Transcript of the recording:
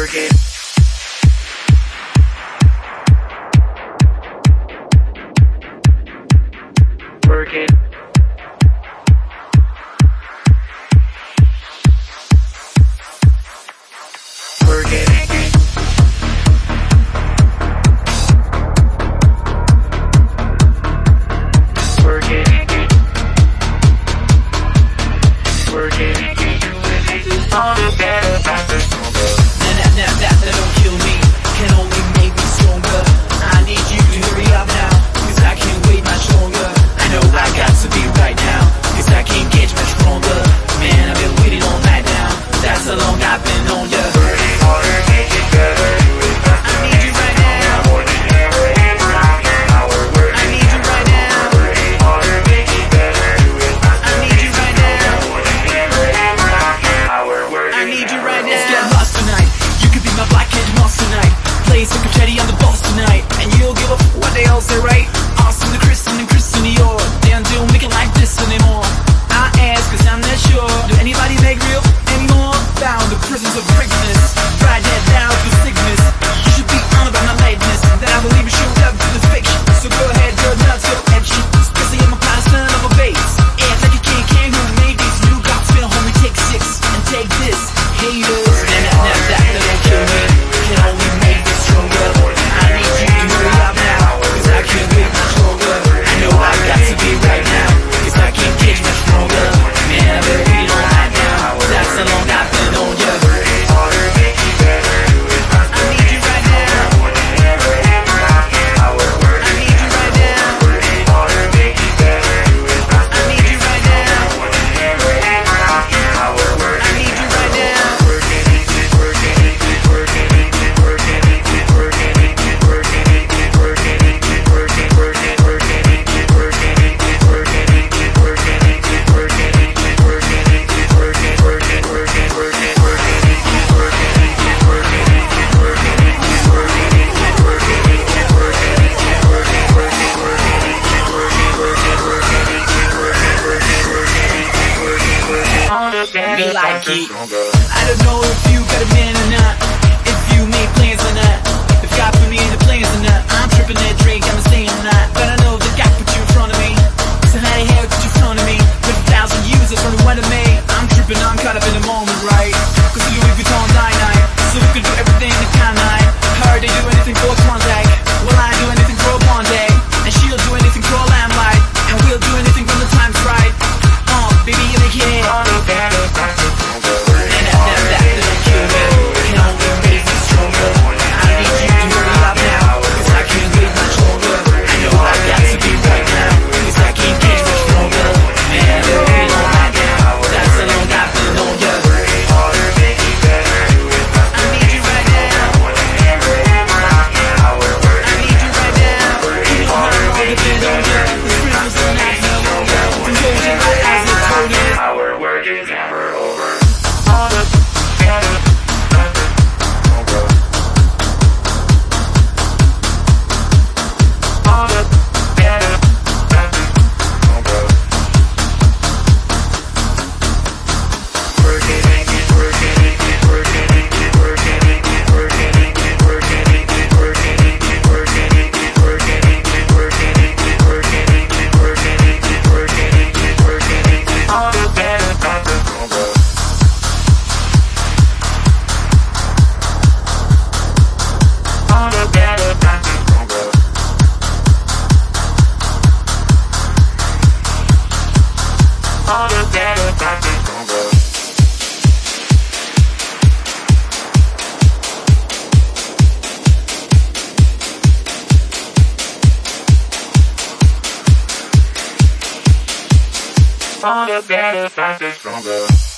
work it. Work it. Work it. Work it. Work it. All the better, faster, stronger. That don't kill me, can only make me stronger. I need you to hurry up now, cause I can't wait much longer. I know I got to be right now, cause I can't get much stronger. Man, I've been waiting all night now, that's how long I've been on ya. Working harder, make it better, do it faster. I need you right now, More than ever, around your hour. Working I need you right now, working harder, make it better, do it faster. I need you right now, More than ever, around your hour. Working I need you right now. Let's get lost tonight, you could be my black-headed moss tonight. Play some confetti on the boss tonight, and you'll give up what they all say, right? Austin to Kristen and Kristen to your. They don't make it like this anymore. I ask cause I'm not sure, do anybody make real anymore? Found the prisons of greatness, ride that down to sickness. You should be honored by my lightness, that I believe you showed up to this fiction. So go ahead, go nuts, go edgy, especially in my past son of a bass. Act like you can't who made these new gods feel homie, take 6 and take this, haters. That don't kill me, can only make me stronger. I need you to hurry up now, cause I can't wait much longer. I know I got to be right now, cause I can't get much stronger. Man, I've been waiting all night now, that's how long I've been on ya. working harder, make it better, do it faster. I need you right now, More than ever, around your hour. I Working need you right now, working harder, make it better, do it faster. I need you right now, More than ever, around your hour. I need you right now. Working it, working it, working it, working it, working it, working it, working it, working, working, working it, working it, working it, working it, working it, working it, working, working, working, working, working it, working it, working it, working it, working it, working it, working it, working, working, working it, working, working, working it, working, working, working it, working, working. All the better, Me like faster, it. stronger. I don't know if you got a man or not, if you made plans or not, if God put me in the plans or not. I'm tripping that Drake, I'm saying or not, but I know that God put you in front of me. So how the hell could you front of me? With 1,000 years in front of one of me. I'm tripping, I'm caught up in the moment, right? Cause the Louis Vuitton dynamite, so we can do everything in kind night. Heard they do anything for a Klondike, well I do anything for a Bondi, and she'll do anything for a lamplight, and we'll do anything when the time's right. Baby, you make it. All the better, faster, stronger. That don't kill me, can only make me stronger. I need you to hurry up now, cause I can't wait much longer. I know I got to be right now, cause I can't get much stronger. Man, I've been waiting all night now, that's how long I've been on ya. Working harder, make it better, do it faster. I need you right now, More than ever, around your hour. I need you right now. You know how long I've been on ya, this rhythm's the night no longer. Control your eyes and hold it. Our work is never over. All the better, faster, stronger. All the better, faster, stronger. Working it, working it, working it, working it, working it, working it, working it, working it, working it, working it, working it, working it, working it, working it. All the better, faster, stronger. All the better, faster, stronger. All the better, faster, stronger. All the better, faster, stronger.